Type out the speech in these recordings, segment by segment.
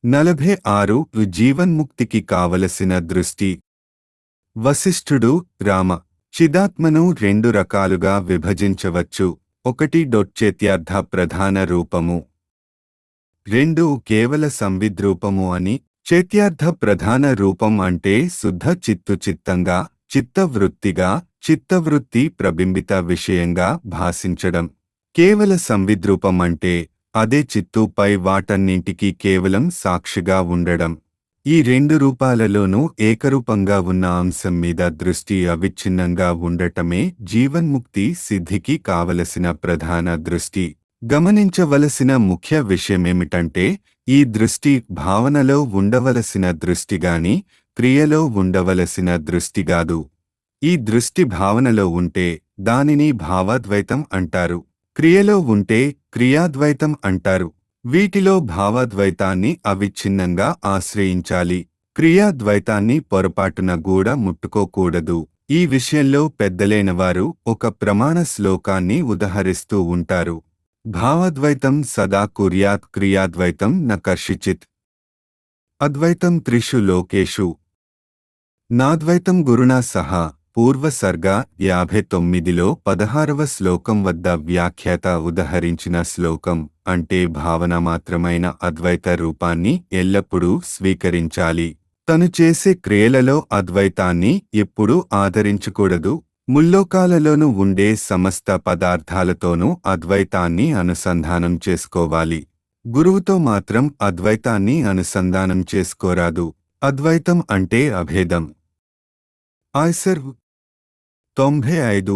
46 జీవన్ముక్తికి కావలసిన దృష్టి. వశిష్ఠుడు, రామ, చిదాత్మను రెండు రకాలుగా విభజించవచ్చు. 1 చైత్యార్థ ప్రధాన రూపము, 2 కేవల సంవిద్రూపము అని. చైత్యార్థ ప్రధాన రూపం అంటే శుద్ధ చిత్తంగా, చిత్తవృత్తిగా, చిత్తవృత్తి ప్రబింబిత విషయంగా భాసించడం. కేవల సంవిద్రూపం అంటే అదే చిత్తుపై వాటన్నింటికీ కేవలం సాక్షిగా ఉండడం. ఈ రెండు రూపాలలోనూ ఏకరూపంగా ఉన్న అంశం మీద దృష్టి అవిచ్ఛిన్నంగా ఉండటమే జీవన్ముక్తి సిద్ధికి కావలసిన ప్రధాన దృష్టి. గమనించవలసిన ముఖ్య విషయమేమిటంటే, ఈ దృష్టి భావనలో ఉండవలసిన దృష్టిగాని, క్రియలో ఉండవలసిన దృష్టిగాదు. ఈ దృష్టి భావనలో ఉంటే దానిని భావాద్వైతం అంటారు, క్రియలో ఉంటే క్రియాద్వైతం అంటారు. వీటిలో భావాద్వైతాన్ని అవిచ్ఛిన్నంగా ఆశ్రయించాలి, క్రియాద్వైతాన్ని పొరపాటున కూడా ముట్టుకోకూడదు. ఈ విషయంలో పెద్దలైనవారు ఒక ప్రమాణ శ్లోకాన్ని ఉదహరిస్తూ ఉంటారు. భావాద్వైతం సదా కుర్యాత్ క్రియాద్వైతం న కర్షిచిత్. అద్వైతం త్రిషు లోకేషు నాద్వైతం గురుణా సహా. పూర్వసర్గ 59లో 16వ శ్లోకం వద్ద వ్యాఖ్యాత ఉదహరించిన శ్లోకం అంటే భావన మాత్రమైన అద్వైత రూపాన్ని ఎల్లప్పుడూ స్వీకరించాలి. తను చేసే క్రియలలో అద్వైతాన్ని ఎప్పుడూ ఆదరించకూడదు. ముల్లోకాలలోనూ ఉండే సమస్త పదార్థాలతోనూ అద్వైతాన్ని అనుసంధానం చేసుకోవాలి. గురువుతో మాత్రం అద్వైతాన్ని అనుసంధానం చేసుకోరాదు. అద్వైతం అంటే అభేదం. ఆయ్సర్ 95.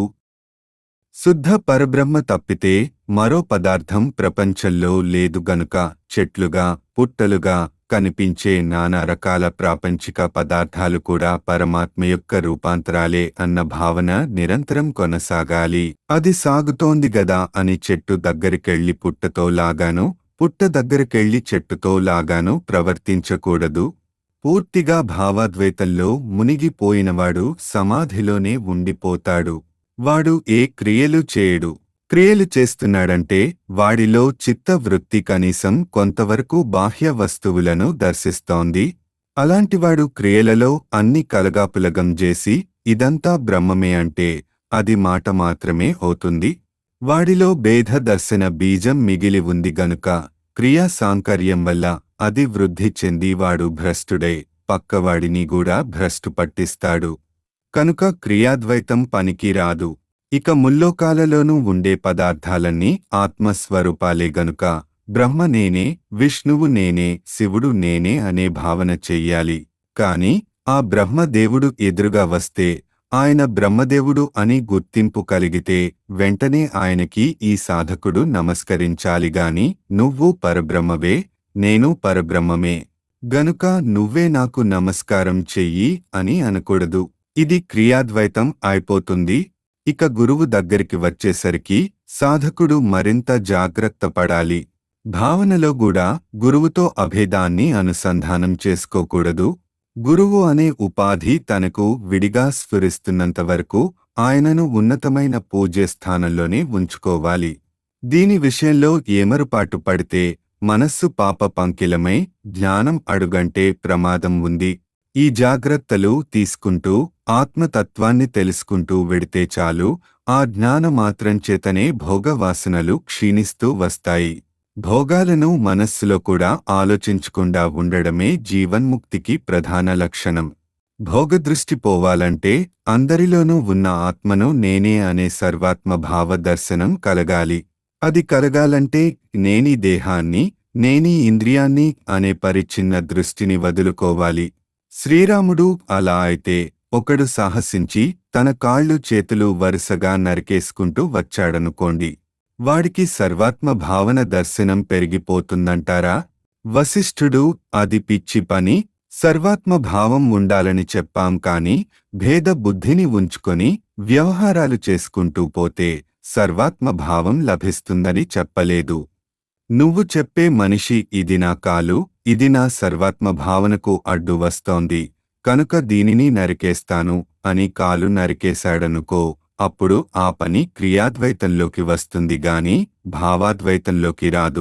శుద్ధ పరబ్రహ్మ తప్పితే మరో పదార్థం ప్రపంచంలో లేదు గనుక చెట్లుగా, పుట్టలుగా కనిపించే నానా రకాల ప్రాపంచిక పదార్థాలు కూడా పరమాత్మ యొక్క రూపాంతరాలే అన్న భావన నిరంతరం కొనసాగాలి. అది సాగుతోంది గదా అని చెట్టు దగ్గరికెళ్ళి పుట్టతో లాగాను, పుట్ట దగ్గరికెళ్ళి చెట్టుతో లాగాను ప్రవర్తించకూడదు. పూర్తిగా భావాద్వైతంలో మునిగిపోయినవాడు సమాధిలోనే ఉండిపోతాడు. వాడు ఏ క్రియలు చేయడు. క్రియలు చేస్తున్నాడంటే వాడిలో చిత్తవృత్తి కనీసం కొంతవరకు బాహ్య వస్తువులను దర్శిస్తోంది. అలాంటివాడు క్రియలలో అన్ని కలగాపులగం చేసి ఇదంతా బ్రహ్మమే అంటే అది మాట మాత్రమే అవుతుంది. వాడిలో భేద దర్శన బీజం మిగిలి ఉంది గనుక క్రియా సాంకర్యం వల్ల అది వృద్ధి చెంది వాడు భ్రష్టుడై పక్కవాడిని కూడా భ్రష్టు పట్టిస్తాడు. కనుక క్రియాద్వైతం పనికి రాదు. ఇక ముల్లోకాలలోనూ ఉండే పదార్థాలన్నీ ఆత్మస్వరూపాలే గనుక బ్రహ్మ నేనే, విష్ణువు నేనే, శివుడు నేనే అనే భావన చెయ్యాలి. కాని ఆ బ్రహ్మదేవుడు ఎదురుగా వస్తే ఆయన బ్రహ్మదేవుడు అని గుర్తింపు కలిగితే వెంటనే ఆయనకి ఈ సాధకుడు నమస్కరించాలిగాని నువ్వు పరబ్రహ్మవే, నేను పరబ్రహ్మమే గనుక నువ్వే నాకు నమస్కారం చెయ్యి అని అనకూడదు. ఇది క్రియాద్వైతం అయిపోతుంది. ఇక గురువు దగ్గరికి వచ్చేసరికి సాధకుడు మరింత జాగ్రత్త పడాలి. భావనలో కూడా గురువుతో అభేదాన్ని అనుసంధానం చేసుకోకూడదు. గురువు అనే ఉపాధి తనకు విడిగా స్ఫురిస్తున్నంతవరకు ఆయనను ఉన్నతమైన పూజ్యస్థానంలోనే ఉంచుకోవాలి. దీని విషయంలో ఏమరుపాటు పడితే మనస్సు పాప పంకిలమై జ్ఞానం అడుగంటే ప్రమాదం ఉంది. ఈ జాగ్రత్తలు తీసుకుంటూ ఆత్మతత్వాన్ని తెలుసుకుంటూ వెడితే చాలు. ఆ జ్ఞానమాత్రం చేతనే భోగవాసనలు క్షీణిస్తూ వస్తాయి. భోగాలను మనస్సులో కూడా ఆలోచించకుండా ఉండడమే జీవన్ముక్తికి ప్రధాన లక్షణం. భోగదృష్టి పోవాలంటే అందరిలోనూ ఉన్న ఆత్మను నేనే అనే సర్వాత్మభావ దర్శనం కలగాలి. అది కలగాలంటే నేనీ దేహాన్ని, నేనీ ఇంద్రియాన్ని అనే పరిచ్ఛిన్న దృష్టిని వదులుకోవాలి. శ్రీరాముడు అలా అయితే ఒకడు సాహసించి తన కాళ్ళు చేతులు వరుసగా నరికేసుకుంటూ వచ్చాడనుకోండి, వాడికి సర్వాత్మ భావన దర్శనం పెరిగిపోతుందంటారా? వశిష్ఠుడు అది పిచ్చి పని, సర్వాత్మ భావం ఉండాలని చెప్పాం కాని భేద బుద్ధిని ఉంచుకొని వ్యవహారాలు చేసుకుంటూ పోతే సర్వాత్మ భావం లభిస్తుందని చెప్పలేదు. నువ్వు చెప్పే మనిషి ఇది నా కాలు, ఇది నా సర్వాత్మ భావనకు అడ్డు వస్తోంది కనుక దీనిని నరికేస్తాను అని కాలు నరికేశాడనుకో, అప్పుడు ఆ పని క్రియాద్వైతంలోకి వస్తుంది గాని భావాద్వైతంలోకి రాదు.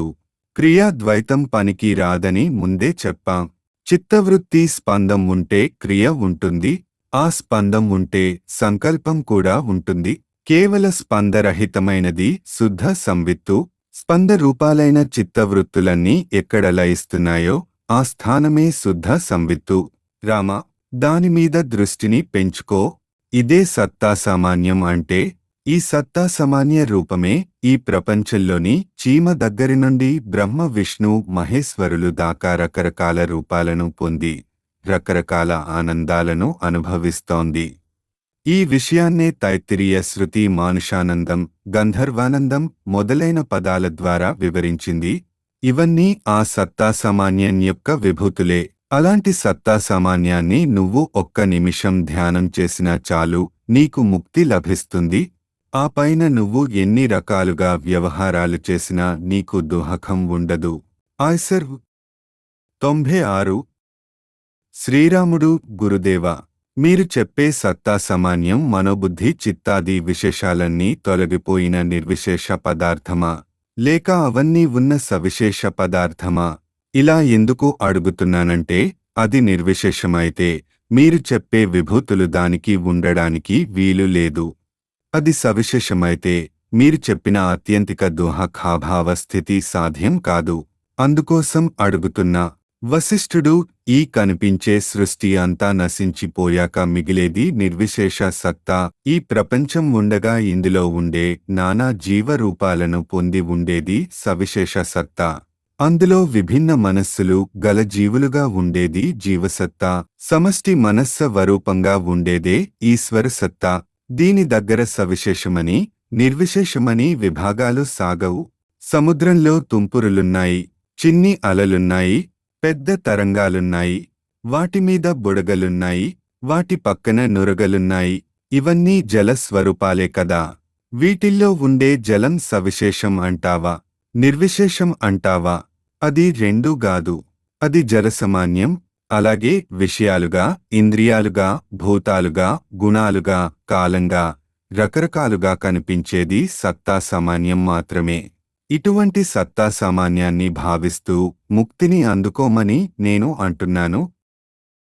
క్రియాద్వైతం పనికి రాదని ముందే చెప్పాం. చిత్తవృత్తి స్పందం ఉంటే క్రియ ఉంటుంది. ఆ స్పందం ఉంటే సంకల్పం కూడా ఉంటుంది. కేవల స్పందరహితమైనది శుద్ధ సంవిత్తు. స్పందరూపాలైన చిత్తవృత్తులన్నీ ఎక్కడ లయిస్తున్నాయో ఆ స్థానమే శుద్ధ సంవిత్తు. రామ, దానిమీద దృష్టిని పెంచుకో. ఇదే సత్తా సామాన్యం అంటే. ఈ సత్తా సామాన్య రూపమే ఈ ప్రపంచంలోని చీమ దగ్గరి నుండి బ్రహ్మ విష్ణు మహేశ్వరులు దాకా రకరకాల రూపాలను పొంది రకరకాల ఆనందాలను అనుభవిస్తోంది. ఈ విషయాన్నే తైత్తిరీయ శృతి మానుషానందం, గంధర్వానందం మొదలైన పదాల ద్వారా వివరించింది. ఇవన్నీ ఆ సత్తా సామాన్యం యొక్క విభూతులే. అలాంటి సత్తా సామాన్యాన్ని నువ్వు ఒక్క నిమిషం ధ్యానం చేసినా చాలు, నీకు ముక్తి లభిస్తుంది. ఆ పైన నువ్వు ఎన్ని రకాలుగా వ్యవహారాలు చేసినా నీకు దుఃఖం ఉండదు. ఆయ్సర్ 96. శ్రీరాముడు: గురుదేవా, మీరు చెప్పే సత్తా సామాన్యం మనోబుద్ధి చిత్తాది విశేషాలన్నీ తొలగిపోయిన నిర్విశేష పదార్థమా, లేక అవన్నీ ఉన్న సవిశేష పదార్థమా? ఇలా ఎందుకు అడుగుతున్నానంటే, అది నిర్విశేషమైతే మీరు చెప్పే విభూతులు దానికి ఉండడానికి వీలు లేదు. అది సవిశేషమైతే మీరు చెప్పిన ఆత్యంతిక దుఃఖాభావ స్థితి సాధ్యం కాదు. అందుకోసం అడుగుతున్నా. వశిష్ఠుడు: ఈ కనిపించే సృష్టి అంతా నశించిపోయాక మిగిలేది నిర్విశేష సత్తా. ఈ ప్రపంచం ఉండగా ఇందులో ఉండే నానా జీవరూపాలను పొంది ఉండేది సవిశేష సత్తా. అందులో విభిన్న మనస్సులు గల జీవులుగా ఉండేది జీవసత్తా. సమష్టి మనస్సవరూపంగా ఉండేదే ఈశ్వర సత్తా. దీని దగ్గర సవిశేషమని నిర్విశేషమని విభాగాలు సాగవు. సముద్రంలో తుంపురులున్నాయి, చిన్ని అలలున్నాయి, పెద్ద తరంగాలున్నాయి, వాటిమీద బుడగలున్నాయి, వాటి పక్కన నురగలున్నాయి. ఇవన్నీ జలస్వరూపాలే కదా. వీటిల్లో ఉండే జలం సవిశేషం అంటావా, నిర్విశేషం అంటావా? అది రెండూ గాదు. అది జలసమాన్యం. అలాగే విషయాలుగా, ఇంద్రియాలుగా, భూతాలుగా, గుణాలుగా, కాలంగా, రకరకాలుగా కనిపించేది సత్తా సామాన్యం మాత్రమే. ఇటువంటి సత్తా సామాన్యాన్ని భావిస్తూ ముక్తిని అందుకోమని నేను అంటున్నాను.